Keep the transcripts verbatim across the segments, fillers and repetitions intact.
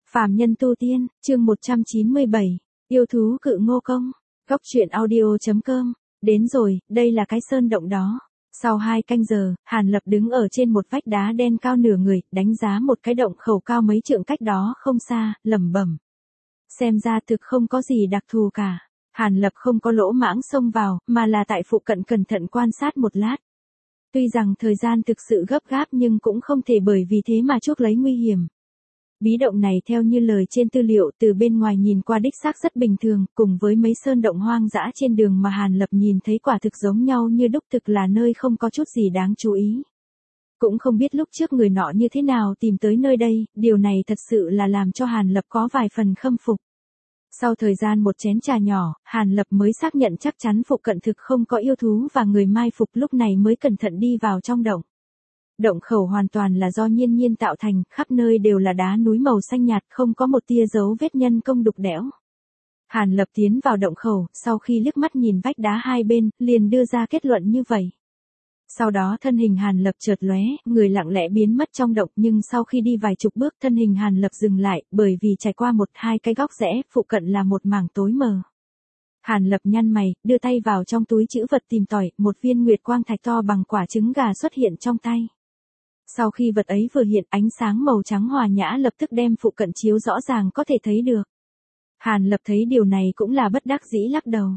Phàm nhân tu tiên, chương một trăm chín mươi bảy, yêu thú cự ngô công, góc truyện audio.com, đến rồi, đây là cái sơn động đó. Sau hai canh giờ, Hàn Lập đứng ở trên một vách đá đen cao nửa người, đánh giá một cái động khẩu cao mấy trượng cách đó không xa, lẩm bẩm. Xem ra thực không có gì đặc thù cả. Hàn Lập không có lỗ mãng xông vào, mà là tại phụ cận cẩn thận quan sát một lát. Tuy rằng thời gian thực sự gấp gáp nhưng cũng không thể bởi vì thế mà chuốc lấy nguy hiểm. Bí động này theo như lời trên tư liệu từ bên ngoài nhìn qua đích xác rất bình thường, cùng với mấy sơn động hoang dã trên đường mà Hàn Lập nhìn thấy quả thực giống nhau như đúc, thực là nơi không có chút gì đáng chú ý. Cũng không biết lúc trước người nọ như thế nào tìm tới nơi đây, điều này thật sự là làm cho Hàn Lập có vài phần khâm phục. Sau thời gian một chén trà nhỏ, Hàn Lập mới xác nhận chắc chắn phụ cận thực không có yêu thú và người mai phục, lúc này mới cẩn thận đi vào trong động. Động khẩu hoàn toàn là do nhiên nhiên tạo thành, khắp nơi đều là đá núi màu xanh nhạt, không có một tia dấu vết nhân công đục đẽo. Hàn Lập tiến vào động khẩu, sau khi liếc mắt nhìn vách đá hai bên, liền đưa ra kết luận như vậy. Sau đó thân hình Hàn Lập chợt lóe, người lặng lẽ biến mất trong động, nhưng sau khi đi vài chục bước thân hình Hàn Lập dừng lại, bởi vì trải qua một hai cái góc rẽ, phụ cận là một mảng tối mờ. Hàn Lập nhăn mày, đưa tay vào trong túi trữ vật tìm tòi, một viên nguyệt quang thạch to bằng quả trứng gà xuất hiện trong tay. Sau khi vật ấy vừa hiện, ánh sáng màu trắng hòa nhã lập tức đem phụ cận chiếu rõ ràng có thể thấy được. Hàn Lập thấy điều này cũng là bất đắc dĩ lắc đầu.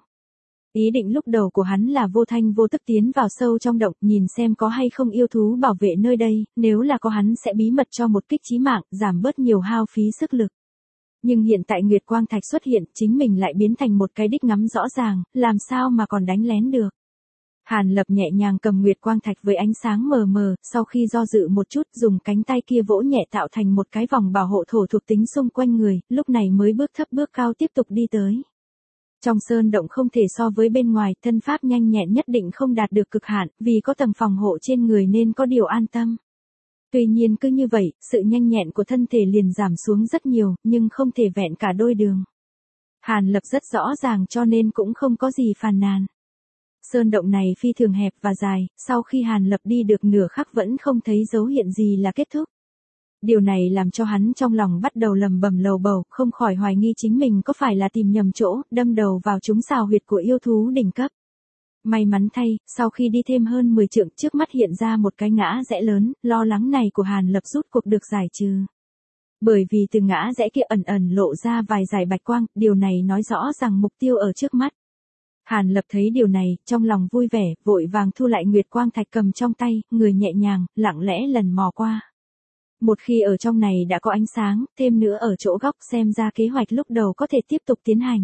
Ý định lúc đầu của hắn là vô thanh vô tức tiến vào sâu trong động, nhìn xem có hay không yêu thú bảo vệ nơi đây, nếu là có hắn sẽ bí mật cho một kích chí mạng, giảm bớt nhiều hao phí sức lực. Nhưng hiện tại nguyệt quang thạch xuất hiện, chính mình lại biến thành một cái đích ngắm rõ ràng, làm sao mà còn đánh lén được. Hàn Lập nhẹ nhàng cầm nguyệt quang thạch với ánh sáng mờ mờ, sau khi do dự một chút, dùng cánh tay kia vỗ nhẹ tạo thành một cái vòng bảo hộ thổ thuộc tính xung quanh người, lúc này mới bước thấp bước cao tiếp tục đi tới. Trong sơn động không thể so với bên ngoài, thân pháp nhanh nhẹn nhất định không đạt được cực hạn, vì có tầng phòng hộ trên người nên có điều an tâm. Tuy nhiên cứ như vậy, sự nhanh nhẹn của thân thể liền giảm xuống rất nhiều, nhưng không thể vẹn cả đôi đường. Hàn Lập rất rõ ràng cho nên cũng không có gì phàn nàn. Sơn động này phi thường hẹp và dài, sau khi Hàn Lập đi được nửa khắc vẫn không thấy dấu hiện gì là kết thúc. Điều này làm cho hắn trong lòng bắt đầu lầm bầm lầu bầu, không khỏi hoài nghi chính mình có phải là tìm nhầm chỗ, đâm đầu vào trúng xào huyệt của yêu thú đỉnh cấp. May mắn thay, sau khi đi thêm hơn mười trượng trước mắt hiện ra một cái ngã rẽ lớn, lo lắng này của Hàn Lập rút cuộc được giải trừ. Bởi vì từ ngã rẽ kia ẩn ẩn lộ ra vài dải bạch quang, điều này nói rõ rằng mục tiêu ở trước mắt. Hàn Lập thấy điều này, trong lòng vui vẻ, vội vàng thu lại nguyệt quang thạch cầm trong tay, người nhẹ nhàng, lặng lẽ lần mò qua. Một khi ở trong này đã có ánh sáng, thêm nữa ở chỗ góc, xem ra kế hoạch lúc đầu có thể tiếp tục tiến hành.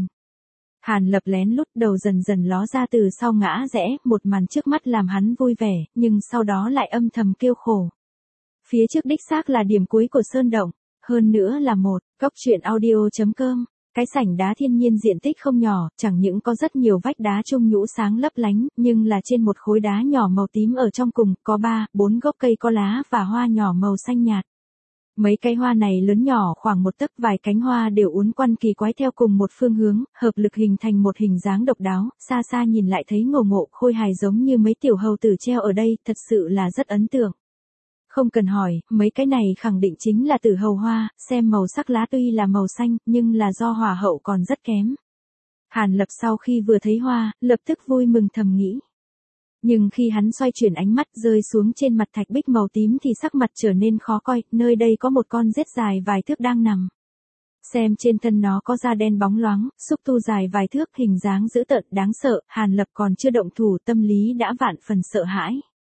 Hàn Lập lén lút đầu dần dần ló ra từ sau ngã rẽ, một màn trước mắt làm hắn vui vẻ, nhưng sau đó lại âm thầm kêu khổ. Phía trước đích xác là điểm cuối của sơn động, hơn nữa là một, góc truyện audio.com. Cái sảnh đá thiên nhiên diện tích không nhỏ, chẳng những có rất nhiều vách đá chung nhũ sáng lấp lánh, nhưng là trên một khối đá nhỏ màu tím ở trong cùng, có ba, bốn gốc cây có lá và hoa nhỏ màu xanh nhạt. Mấy cây hoa này lớn nhỏ khoảng một tấc, vài cánh hoa đều uốn quăn kỳ quái theo cùng một phương hướng, hợp lực hình thành một hình dáng độc đáo, xa xa nhìn lại thấy ngộ ngộ, khôi hài giống như mấy tiểu hầu tử treo ở đây, thật sự là rất ấn tượng. Không cần hỏi, mấy cái này khẳng định chính là tử hầu hoa, xem màu sắc lá tuy là màu xanh, nhưng là do hỏa hậu còn rất kém. Hàn Lập sau khi vừa thấy hoa, lập tức vui mừng thầm nghĩ. Nhưng khi hắn xoay chuyển ánh mắt rơi xuống trên mặt thạch bích màu tím thì sắc mặt trở nên khó coi, nơi đây có một con rết dài vài thước đang nằm. Xem trên thân nó có da đen bóng loáng, xúc tu dài vài thước, hình dáng dữ tợn đáng sợ, Hàn Lập còn chưa động thủ tâm lý đã vạn phần sợ hãi.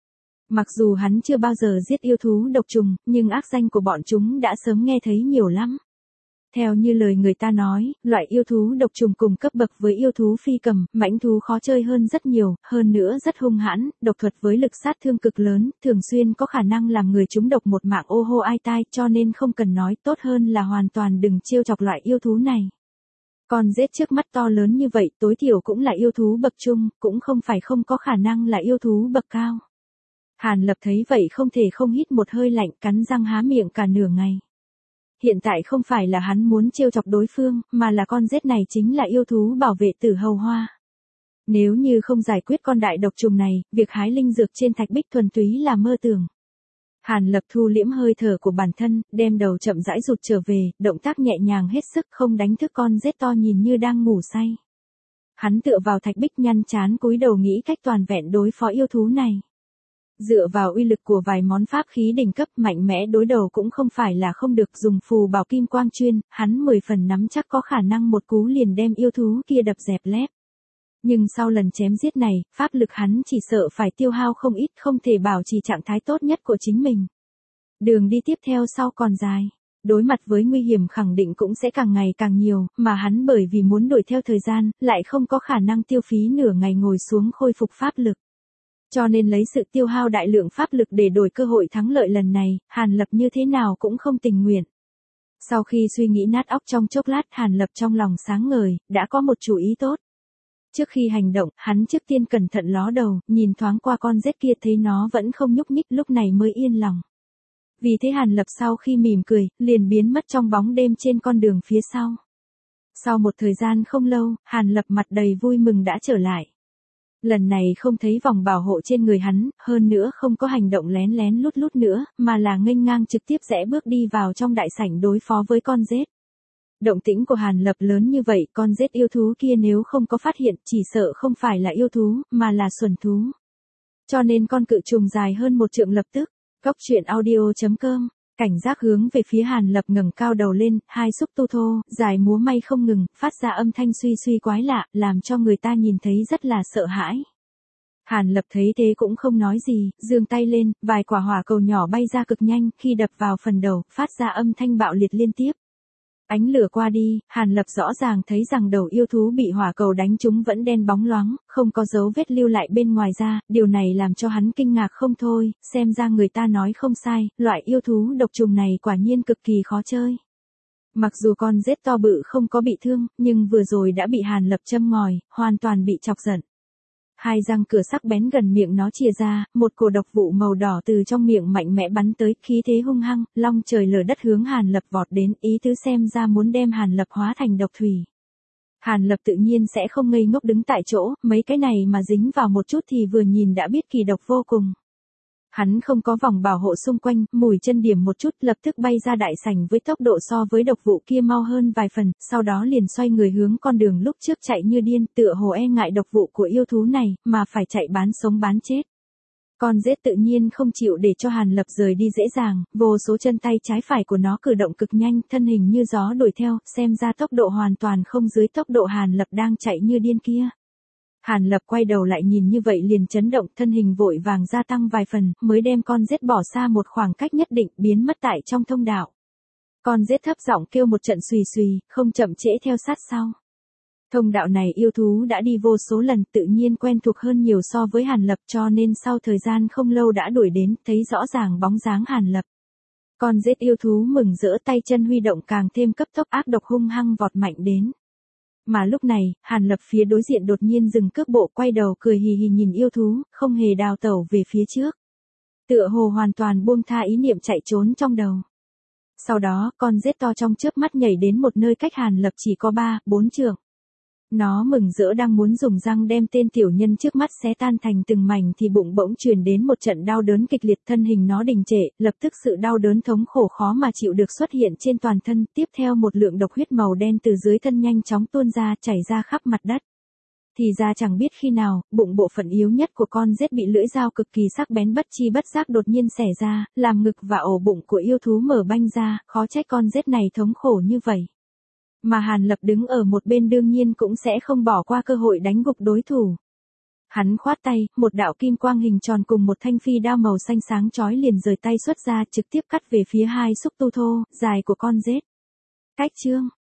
Mặc dù hắn chưa bao giờ giết yêu thú độc trùng, nhưng ác danh của bọn chúng đã sớm nghe thấy nhiều lắm. Theo như lời người ta nói, loại yêu thú độc trùng cùng cấp bậc với yêu thú phi cầm, mãnh thú khó chơi hơn rất nhiều, hơn nữa rất hung hãn, độc thuật với lực sát thương cực lớn, thường xuyên có khả năng làm người chúng độc một mạng ô hô ai tai, cho nên không cần nói, tốt hơn là hoàn toàn đừng trêu chọc loại yêu thú này. Con rết trước mắt to lớn như vậy, tối thiểu cũng là yêu thú bậc trung, cũng không phải không có khả năng là yêu thú bậc cao. Hàn Lập thấy vậy không thể không hít một hơi lạnh, cắn răng há miệng cả nửa ngày. Hiện tại không phải là hắn muốn trêu chọc đối phương, mà là con rết này chính là yêu thú bảo vệ tử hầu hoa. Nếu như không giải quyết con đại độc trùng này, việc hái linh dược trên thạch bích thuần túy là mơ tưởng. Hàn Lập thu liễm hơi thở của bản thân, đem đầu chậm rãi rụt trở về, động tác nhẹ nhàng hết sức không đánh thức con rết to nhìn như đang ngủ say. Hắn tựa vào thạch bích nhăn chán cúi đầu nghĩ cách toàn vẹn đối phó yêu thú này. Dựa vào uy lực của vài món pháp khí đỉnh cấp mạnh mẽ đối đầu cũng không phải là không được, dùng phù bảo kim quang chuyên, hắn mười phần nắm chắc có khả năng một cú liền đem yêu thú kia đập dẹp lép. Nhưng sau lần chém giết này, pháp lực hắn chỉ sợ phải tiêu hao không ít, không thể bảo trì trạng thái tốt nhất của chính mình. Đường đi tiếp theo sau còn dài, đối mặt với nguy hiểm khẳng định cũng sẽ càng ngày càng nhiều, mà hắn bởi vì muốn đuổi theo thời gian, lại không có khả năng tiêu phí nửa ngày ngồi xuống khôi phục pháp lực. Cho nên lấy sự tiêu hao đại lượng pháp lực để đổi cơ hội thắng lợi lần này, Hàn Lập như thế nào cũng không tình nguyện. Sau khi suy nghĩ nát óc trong chốc lát, Hàn Lập trong lòng sáng ngời, đã có một chủ ý tốt. Trước khi hành động, hắn trước tiên cẩn thận ló đầu, nhìn thoáng qua con rết kia thấy nó vẫn không nhúc nhích, lúc này mới yên lòng. Vì thế Hàn Lập sau khi mỉm cười, liền biến mất trong bóng đêm trên con đường phía sau. Sau một thời gian không lâu, Hàn Lập mặt đầy vui mừng đã trở lại. Lần này không thấy vòng bảo hộ trên người hắn, hơn nữa không có hành động lén lén lút lút nữa, mà là nghênh ngang trực tiếp rẽ bước đi vào trong đại sảnh đối phó với con rết. Động tĩnh của Hàn Lập lớn như vậy, con rết yêu thú kia nếu không có phát hiện, chỉ sợ không phải là yêu thú, mà là xuẩn thú. Cho nên con cự trùng dài hơn một trượng lập tức, Cốc Truyện Audio chấm com, cảnh giác hướng về phía Hàn Lập ngẩng cao đầu lên, hai xúc tu thô, dài múa may không ngừng, phát ra âm thanh suy suy quái lạ, làm cho người ta nhìn thấy rất là sợ hãi. Hàn Lập thấy thế cũng không nói gì, giương tay lên, vài quả hỏa cầu nhỏ bay ra cực nhanh, khi đập vào phần đầu, phát ra âm thanh bạo liệt liên tiếp. Ánh lửa qua đi, Hàn Lập rõ ràng thấy rằng đầu yêu thú bị hỏa cầu đánh trúng vẫn đen bóng loáng, không có dấu vết lưu lại bên ngoài ra, điều này làm cho hắn kinh ngạc không thôi, xem ra người ta nói không sai, loại yêu thú độc trùng này quả nhiên cực kỳ khó chơi. Mặc dù con rết to bự không có bị thương, nhưng vừa rồi đã bị Hàn Lập châm ngòi, hoàn toàn bị chọc giận. Hai răng cửa sắc bén gần miệng nó chìa ra, một cổ độc vụ màu đỏ từ trong miệng mạnh mẽ bắn tới, khí thế hung hăng, long trời lở đất hướng Hàn Lập vọt đến, ý tứ xem ra muốn đem Hàn Lập hóa thành độc thủy. Hàn Lập tự nhiên sẽ không ngây ngốc đứng tại chỗ, mấy cái này mà dính vào một chút thì vừa nhìn đã biết kỳ độc vô cùng. Hắn không có vòng bảo hộ xung quanh, mùi chân điểm một chút lập tức bay ra đại sảnh với tốc độ so với độc vụ kia mau hơn vài phần, sau đó liền xoay người hướng con đường lúc trước chạy như điên, tựa hồ e ngại độc vụ của yêu thú này, mà phải chạy bán sống bán chết. Con rết tự nhiên không chịu để cho Hàn Lập rời đi dễ dàng, vô số chân tay trái phải của nó cử động cực nhanh, thân hình như gió đuổi theo, xem ra tốc độ hoàn toàn không dưới tốc độ Hàn Lập đang chạy như điên kia. Hàn Lập quay đầu lại nhìn như vậy liền chấn động, thân hình vội vàng gia tăng vài phần, mới đem con rết bỏ xa một khoảng cách nhất định, biến mất tại trong thông đạo. Con rết thấp giọng kêu một trận xùy xùy, không chậm trễ theo sát sau. Thông đạo này yêu thú đã đi vô số lần, tự nhiên quen thuộc hơn nhiều so với Hàn Lập, cho nên sau thời gian không lâu đã đuổi đến, thấy rõ ràng bóng dáng Hàn Lập. Con rết yêu thú mừng rỡ, tay chân huy động càng thêm cấp tốc, ác độc hung hăng vọt mạnh đến. Mà lúc này, Hàn Lập phía đối diện đột nhiên dừng cước bộ, quay đầu cười hì hì nhìn yêu thú, không hề đào tẩu về phía trước. Tựa hồ hoàn toàn buông tha ý niệm chạy trốn trong đầu. Sau đó, con rết to trong chớp mắt nhảy đến một nơi cách Hàn Lập chỉ có ba, bốn trượng. Nó mừng rỡ đang muốn dùng răng đem tên tiểu nhân trước mắt xé tan thành từng mảnh thì bụng bỗng truyền đến một trận đau đớn kịch liệt, thân hình nó đình trệ, lập tức sự đau đớn thống khổ khó mà chịu được xuất hiện trên toàn thân, tiếp theo một lượng độc huyết màu đen từ dưới thân nhanh chóng tuôn ra chảy ra khắp mặt đất. Thì ra chẳng biết khi nào, bụng bộ phận yếu nhất của con rết bị lưỡi dao cực kỳ sắc bén bất chi bất giác đột nhiên xẻ ra, làm ngực và ổ bụng của yêu thú mở banh ra, khó trách con rết này thống khổ như vậy. Mà Hàn Lập đứng ở một bên đương nhiên cũng sẽ không bỏ qua cơ hội đánh gục đối thủ. Hắn khoát tay, một đạo kim quang hình tròn cùng một thanh phi đao màu xanh sáng chói liền rời tay xuất ra, trực tiếp cắt về phía hai xúc tu thô, dài của con rết. Cách chương